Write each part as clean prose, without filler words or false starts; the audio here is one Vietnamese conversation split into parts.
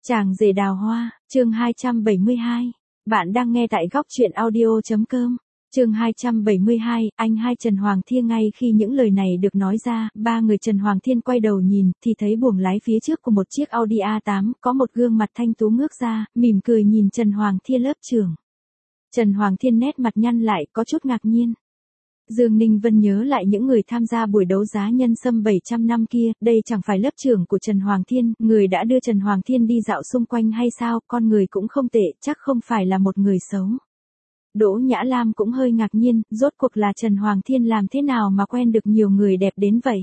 Chàng rể đào hoa, chương 272. Bạn đang nghe tại góc truyện audio.com. Chương 272, anh hai Trần Hoàng Thiên. Ngay khi những lời này được nói ra, ba người Trần Hoàng Thiên quay đầu nhìn, thì thấy buồng lái phía trước của một chiếc Audi A8, có một gương mặt thanh tú ngước ra, mỉm cười nhìn Trần Hoàng Thiên lớp trưởng. Trần Hoàng Thiên nét mặt nhăn lại, có chút ngạc nhiên. Dương Ninh Vân nhớ lại những người tham gia buổi đấu giá nhân sâm 700 năm kia, đây chẳng phải lớp trưởng của Trần Hoàng Thiên, người đã đưa Trần Hoàng Thiên đi dạo xung quanh hay sao, con người cũng không tệ, chắc không phải là một người xấu. Đỗ Nhã Lam cũng hơi ngạc nhiên, rốt cuộc là Trần Hoàng Thiên làm thế nào mà quen được nhiều người đẹp đến vậy.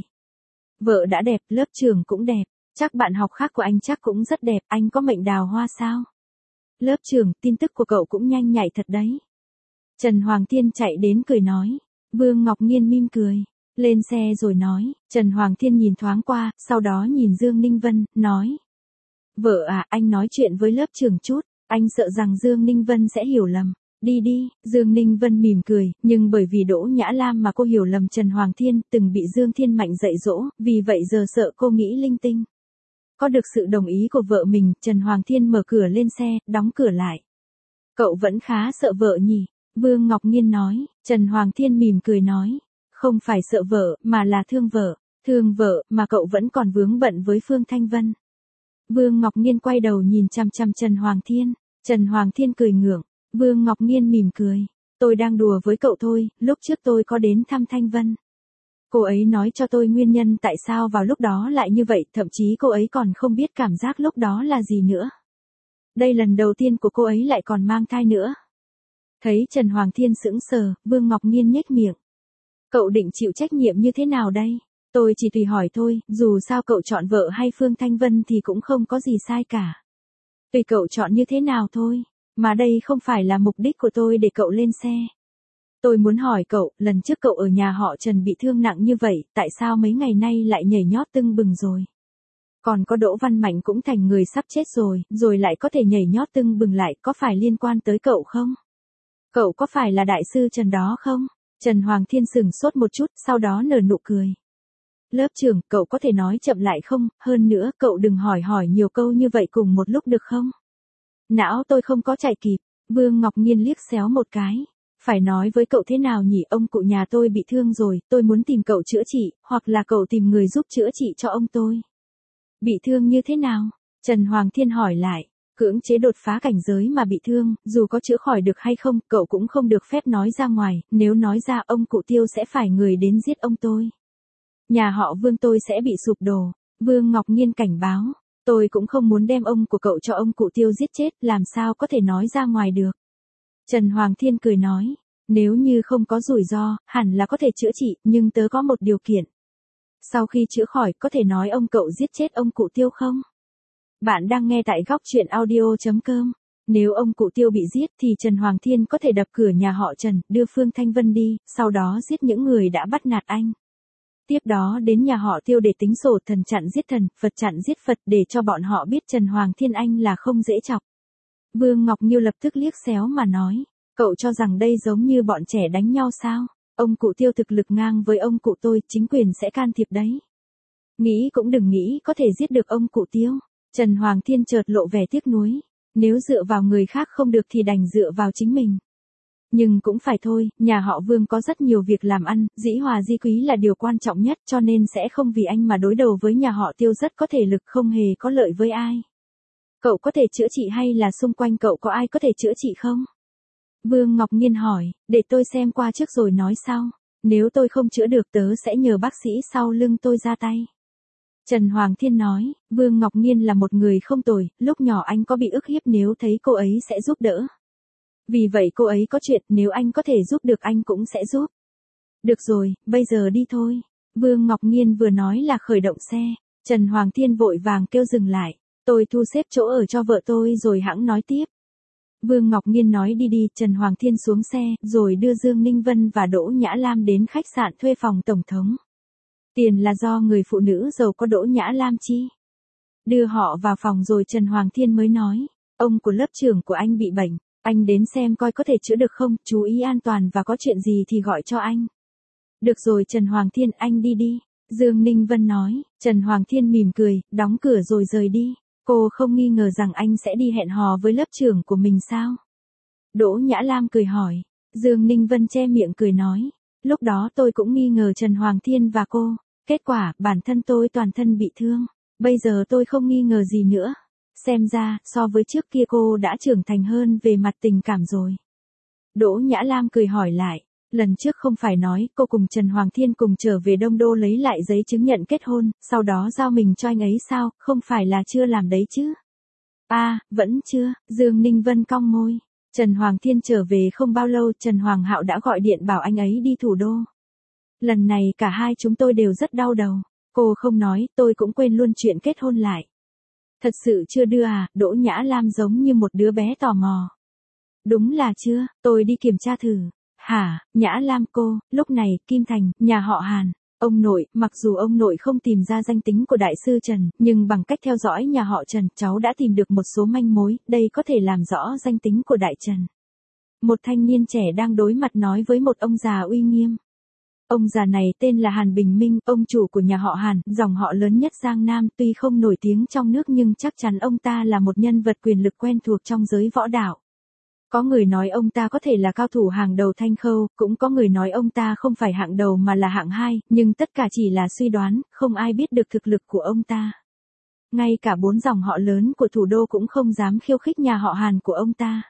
Vợ đã đẹp, lớp trưởng cũng đẹp, chắc bạn học khác của anh chắc cũng rất đẹp, anh có mệnh đào hoa sao? Lớp trưởng, tin tức của cậu cũng nhanh nhạy thật đấy. Trần Hoàng Thiên chạy đến cười nói. Vương Ngọc Nghiên mỉm cười, lên xe rồi nói. Trần Hoàng Thiên nhìn thoáng qua, sau đó nhìn Dương Ninh Vân, nói. Vợ à, anh nói chuyện với lớp trưởng chút, anh sợ rằng Dương Ninh Vân sẽ hiểu lầm. Đi đi, Dương Ninh Vân mỉm cười, nhưng bởi vì Đỗ Nhã Lam mà cô hiểu lầm Trần Hoàng Thiên, từng bị Dương Thiên Mạnh dạy dỗ, vì vậy giờ sợ cô nghĩ linh tinh. Có được sự đồng ý của vợ mình, Trần Hoàng Thiên mở cửa lên xe, đóng cửa lại. Cậu vẫn khá sợ vợ nhỉ? Vương Ngọc Nghiên nói. Trần Hoàng Thiên mỉm cười nói. Không phải sợ vợ, mà là thương vợ. Thương vợ, mà cậu vẫn còn vướng bận với Phương Thanh Vân. Vương Ngọc Nghiên quay đầu nhìn chằm chằm Trần Hoàng Thiên. Trần Hoàng Thiên cười ngượng. Vương Ngọc Nghiên mỉm cười. Tôi đang đùa với cậu thôi, lúc trước tôi có đến thăm Thanh Vân. Cô ấy nói cho tôi nguyên nhân tại sao vào lúc đó lại như vậy, thậm chí cô ấy còn không biết cảm giác lúc đó là gì nữa. Đây lần đầu tiên của cô ấy lại còn mang thai nữa. Thấy Trần Hoàng Thiên sững sờ, Vương Ngọc Nghiên nhếch miệng. Cậu định chịu trách nhiệm như thế nào đây? Tôi chỉ tùy hỏi thôi, dù sao cậu chọn vợ hay Phương Thanh Vân thì cũng không có gì sai cả. Tùy cậu chọn như thế nào thôi, mà đây không phải là mục đích của tôi để cậu lên xe. Tôi muốn hỏi cậu, lần trước cậu ở nhà họ Trần bị thương nặng như vậy, tại sao mấy ngày nay lại nhảy nhót tưng bừng rồi? Còn có Đỗ Văn Mạnh cũng thành người sắp chết rồi lại có thể nhảy nhót tưng bừng lại, có phải liên quan tới cậu không? Cậu có phải là đại sư Trần đó không? Trần Hoàng Thiên sửng sốt một chút, sau đó nở nụ cười. Lớp trưởng, cậu có thể nói chậm lại không? Hơn nữa, cậu đừng hỏi nhiều câu như vậy cùng một lúc được không? Não tôi không có chạy kịp. Vương Ngọc Nghiên liếc xéo một cái. Phải nói với cậu thế nào nhỉ? Ông cụ nhà tôi bị thương rồi, tôi muốn tìm cậu chữa trị, hoặc là cậu tìm người giúp chữa trị cho ông tôi. Bị thương như thế nào? Trần Hoàng Thiên hỏi lại. Cưỡng chế đột phá cảnh giới mà bị thương, dù có chữa khỏi được hay không, cậu cũng không được phép nói ra ngoài, nếu nói ra ông cụ Tiêu sẽ phải người đến giết ông tôi. Nhà họ Vương tôi sẽ bị sụp đổ. Vương Ngọc Nghiên cảnh báo, tôi cũng không muốn đem ông của cậu cho ông cụ Tiêu giết chết, làm sao có thể nói ra ngoài được. Trần Hoàng Thiên cười nói, nếu như không có rủi ro, hẳn là có thể chữa trị, nhưng tớ có một điều kiện. Sau khi chữa khỏi, có thể nói ông cậu giết chết ông cụ Tiêu không? Bạn đang nghe tại góc truyện audio.com. Nếu ông cụ Tiêu bị giết thì Trần Hoàng Thiên có thể đập cửa nhà họ Trần, đưa Phương Thanh Vân đi, sau đó giết những người đã bắt nạt anh. Tiếp đó đến nhà họ Tiêu để tính sổ thần chặn giết thần, Phật chặn giết Phật để cho bọn họ biết Trần Hoàng Thiên anh là không dễ chọc. Vương Ngọc Nghiêu lập tức liếc xéo mà nói, cậu cho rằng đây giống như bọn trẻ đánh nhau sao? Ông cụ Tiêu thực lực ngang với ông cụ tôi, chính quyền sẽ can thiệp đấy. Nghĩ cũng đừng nghĩ có thể giết được ông cụ Tiêu. Trần Hoàng Thiên chợt lộ vẻ tiếc nuối, nếu dựa vào người khác không được thì đành dựa vào chính mình. Nhưng cũng phải thôi, nhà họ Vương có rất nhiều việc làm ăn, dĩ hòa di quý là điều quan trọng nhất, cho nên sẽ không vì anh mà đối đầu với nhà họ Tiêu, rất có thể lực không hề có lợi với ai. Cậu có thể chữa trị hay là xung quanh cậu có ai có thể chữa trị không? Vương Ngọc Nghiên hỏi, để tôi xem qua trước rồi nói sau. Nếu tôi không chữa được tớ sẽ nhờ bác sĩ sau lưng tôi ra tay. Trần Hoàng Thiên nói, Vương Ngọc Nghiên là một người không tồi, lúc nhỏ anh có bị ức hiếp, nếu thấy cô ấy sẽ giúp đỡ. Vì vậy cô ấy có chuyện, nếu anh có thể giúp được anh cũng sẽ giúp. Được rồi, bây giờ đi thôi. Vương Ngọc Nghiên vừa nói là khởi động xe. Trần Hoàng Thiên vội vàng kêu dừng lại. Tôi thu xếp chỗ ở cho vợ tôi rồi hẵng nói tiếp. Vương Ngọc Nghiên nói đi đi, Trần Hoàng Thiên xuống xe, rồi đưa Dương Ninh Vân và Đỗ Nhã Lam đến khách sạn thuê phòng tổng thống. Tiền là do người phụ nữ giàu có Đỗ Nhã Lam chi. Đưa họ vào phòng rồi Trần Hoàng Thiên mới nói, ông của lớp trưởng của anh bị bệnh, anh đến xem coi có thể chữa được không, chú ý an toàn và có chuyện gì thì gọi cho anh. Được rồi Trần Hoàng Thiên, anh đi đi. Dương Ninh Vân nói. Trần Hoàng Thiên mỉm cười, đóng cửa rồi rời đi. Cô không nghi ngờ rằng anh sẽ đi hẹn hò với lớp trưởng của mình sao? Đỗ Nhã Lam cười hỏi. Dương Ninh Vân che miệng cười nói. Lúc đó tôi cũng nghi ngờ Trần Hoàng Thiên và cô. Kết quả, bản thân tôi toàn thân bị thương. Bây giờ tôi không nghi ngờ gì nữa. Xem ra, so với trước kia cô đã trưởng thành hơn về mặt tình cảm rồi. Đỗ Nhã Lam cười hỏi lại. Lần trước không phải nói cô cùng Trần Hoàng Thiên cùng trở về Đông Đô lấy lại giấy chứng nhận kết hôn, sau đó giao mình cho anh ấy sao, không phải là chưa làm đấy chứ? Vẫn chưa, Dương Ninh Vân cong môi. Trần Hoàng Thiên trở về không bao lâu Trần Hoàng Hạo đã gọi điện bảo anh ấy đi thủ đô. Lần này cả hai chúng tôi đều rất đau đầu. Cô không nói, tôi cũng quên luôn chuyện kết hôn lại. Thật sự chưa đưa à? Đỗ Nhã Lam giống như một đứa bé tò mò. Đúng là chưa, tôi đi kiểm tra thử. Hả, Nhã Lam cô, lúc này, Kim Thành, nhà họ Hàn. Ông nội, mặc dù ông nội không tìm ra danh tính của đại sư Trần, nhưng bằng cách theo dõi nhà họ Trần, cháu đã tìm được một số manh mối, đây có thể làm rõ danh tính của đại Trần. Một thanh niên trẻ đang đối mặt nói với một ông già uy nghiêm. Ông già này tên là Hàn Bình Minh, ông chủ của nhà họ Hàn, dòng họ lớn nhất Giang Nam, tuy không nổi tiếng trong nước nhưng chắc chắn ông ta là một nhân vật quyền lực quen thuộc trong giới võ đạo. Có người nói ông ta có thể là cao thủ hàng đầu Thanh Khâu, cũng có người nói ông ta không phải hạng đầu mà là hạng 2, nhưng tất cả chỉ là suy đoán, không ai biết được thực lực của ông ta. Ngay cả 4 dòng họ lớn của thủ đô cũng không dám khiêu khích nhà họ Hàn của ông ta.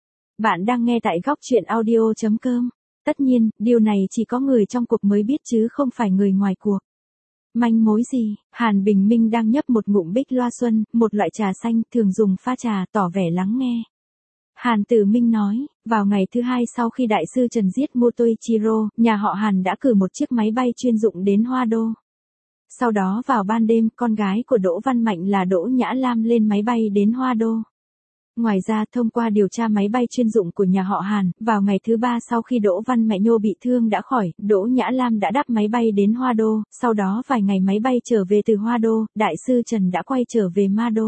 Bạn đang nghe tại góc truyện audio.com. Tất nhiên, điều này chỉ có người trong cuộc mới biết chứ không phải người ngoài cuộc. Manh mối gì? Hàn Bình Minh đang nhấp một ngụm bích loa xuân, một loại trà xanh thường dùng pha trà, tỏ vẻ lắng nghe. Hàn Tử Minh nói, vào ngày thứ 2 sau khi đại sư Trần giết Motoichiro, nhà họ Hàn đã cử một chiếc máy bay chuyên dụng đến Hoa Đô. Sau đó vào ban đêm, con gái của Đỗ Văn Mạnh là Đỗ Nhã Lam lên máy bay đến Hoa Đô. Ngoài ra, thông qua điều tra máy bay chuyên dụng của nhà họ Hàn, vào ngày thứ 3 sau khi Đỗ Văn Mẹ Nhô bị thương đã khỏi, Đỗ Nhã Lam đã đáp máy bay đến Hoa Đô, sau đó vài ngày máy bay trở về từ Hoa Đô, đại sư Trần đã quay trở về Ma Đô.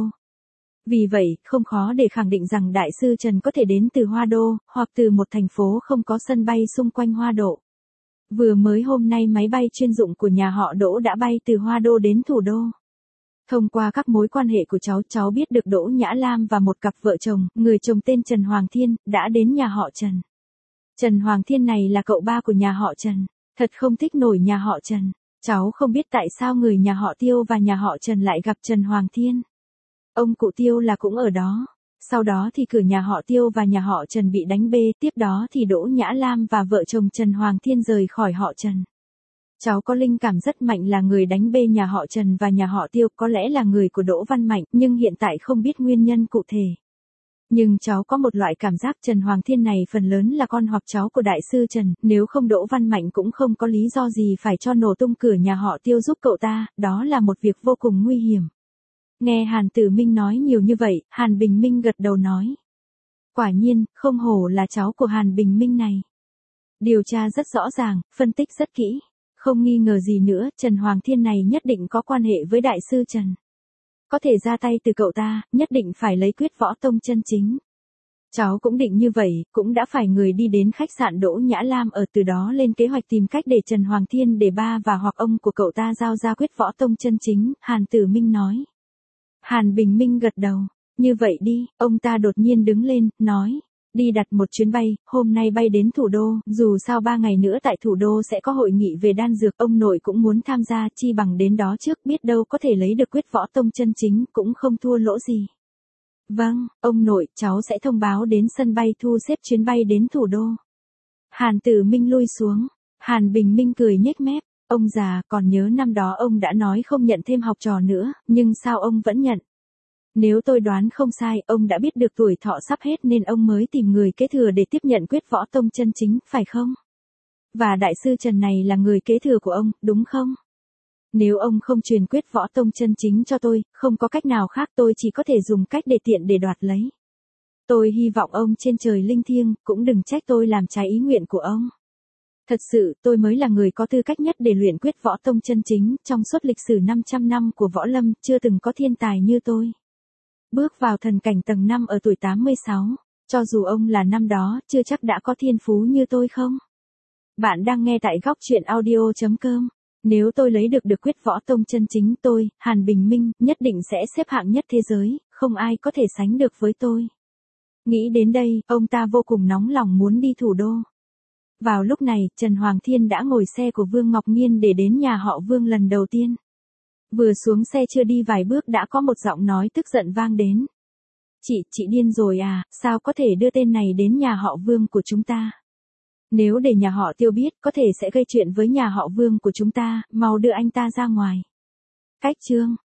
Vì vậy, không khó để khẳng định rằng đại sư Trần có thể đến từ Hoa Đô, hoặc từ một thành phố không có sân bay xung quanh Hoa Đô. Vừa mới hôm nay máy bay chuyên dụng của nhà họ Đỗ đã bay từ Hoa Đô đến thủ đô. Thông qua các mối quan hệ của cháu biết được Đỗ Nhã Lam và một cặp vợ chồng, người chồng tên Trần Hoàng Thiên, đã đến nhà họ Trần. Trần Hoàng Thiên này là cậu ba của nhà họ Trần. Thật không thích nổi nhà họ Trần. Cháu không biết tại sao người nhà họ Tiêu và nhà họ Trần lại gặp Trần Hoàng Thiên. Ông cụ Tiêu là cũng ở đó. Sau đó thì cửa nhà họ Tiêu và nhà họ Trần bị đánh bê, tiếp đó thì Đỗ Nhã Lam và vợ chồng Trần Hoàng Thiên rời khỏi họ Trần. Cháu có linh cảm rất mạnh là người đánh bê nhà họ Trần và nhà họ Tiêu có lẽ là người của Đỗ Văn Mạnh, nhưng hiện tại không biết nguyên nhân cụ thể. Nhưng cháu có một loại cảm giác Trần Hoàng Thiên này phần lớn là con hoặc cháu của đại sư Trần, nếu không Đỗ Văn Mạnh cũng không có lý do gì phải cho nổ tung cửa nhà họ Tiêu giúp cậu ta, đó là một việc vô cùng nguy hiểm. Nghe Hàn Tử Minh nói nhiều như vậy, Hàn Bình Minh gật đầu nói. Quả nhiên, không hổ là cháu của Hàn Bình Minh này. Điều tra rất rõ ràng, phân tích rất kỹ. Không nghi ngờ gì nữa, Trần Hoàng Thiên này nhất định có quan hệ với đại sư Trần. Có thể ra tay từ cậu ta, nhất định phải lấy quyết võ tông chân chính. Cháu cũng định như vậy, cũng đã phải người đi đến khách sạn Đỗ Nhã Lam ở từ đó lên kế hoạch tìm cách để Trần Hoàng Thiên để ba và hoặc ông của cậu ta giao ra quyết võ tông chân chính, Hàn Tử Minh nói. Hàn Bình Minh gật đầu. Như vậy đi, ông ta đột nhiên đứng lên, nói. Đi đặt một chuyến bay, hôm nay bay đến thủ đô, dù sao 3 ngày nữa tại thủ đô sẽ có hội nghị về đan dược, ông nội cũng muốn tham gia, chi bằng đến đó trước, biết đâu có thể lấy được quyết võ tông chân chính, cũng không thua lỗ gì. Vâng, ông nội, cháu sẽ thông báo đến sân bay thu xếp chuyến bay đến thủ đô. Hàn Tử Minh lui xuống, Hàn Bình Minh cười nhếch mép, ông già, còn nhớ năm đó ông đã nói không nhận thêm học trò nữa, nhưng sao ông vẫn nhận? Nếu tôi đoán không sai, ông đã biết được tuổi thọ sắp hết nên ông mới tìm người kế thừa để tiếp nhận quyết võ tông chân chính, phải không? Và đại sư Trần này là người kế thừa của ông, đúng không? Nếu ông không truyền quyết võ tông chân chính cho tôi, không có cách nào khác tôi chỉ có thể dùng cách để tiện để đoạt lấy. Tôi hy vọng ông trên trời linh thiêng, cũng đừng trách tôi làm trái ý nguyện của ông. Thật sự, tôi mới là người có tư cách nhất để luyện quyết võ tông chân chính, trong suốt lịch sử 500 năm của võ lâm, chưa từng có thiên tài như tôi. Bước vào thần cảnh tầng 5 ở tuổi 86, cho dù ông là năm đó, chưa chắc đã có thiên phú như tôi không? Bạn đang nghe tại góc truyện audio.com. Nếu tôi lấy được quyết võ tông chân chính, tôi, Hàn Bình Minh, nhất định sẽ xếp hạng nhất thế giới, không ai có thể sánh được với tôi. Nghĩ đến đây, ông ta vô cùng nóng lòng muốn đi thủ đô. Vào lúc này, Trần Hoàng Thiên đã ngồi xe của Vương Ngọc Nghiên để đến nhà họ Vương lần đầu tiên. Vừa xuống xe chưa đi vài bước đã có một giọng nói tức giận vang đến. Chị điên rồi à, sao có thể đưa tên này đến nhà họ Vương của chúng ta? Nếu để nhà họ Tiêu biết, có thể sẽ gây chuyện với nhà họ Vương của chúng ta, mau đưa anh ta ra ngoài. Cách chương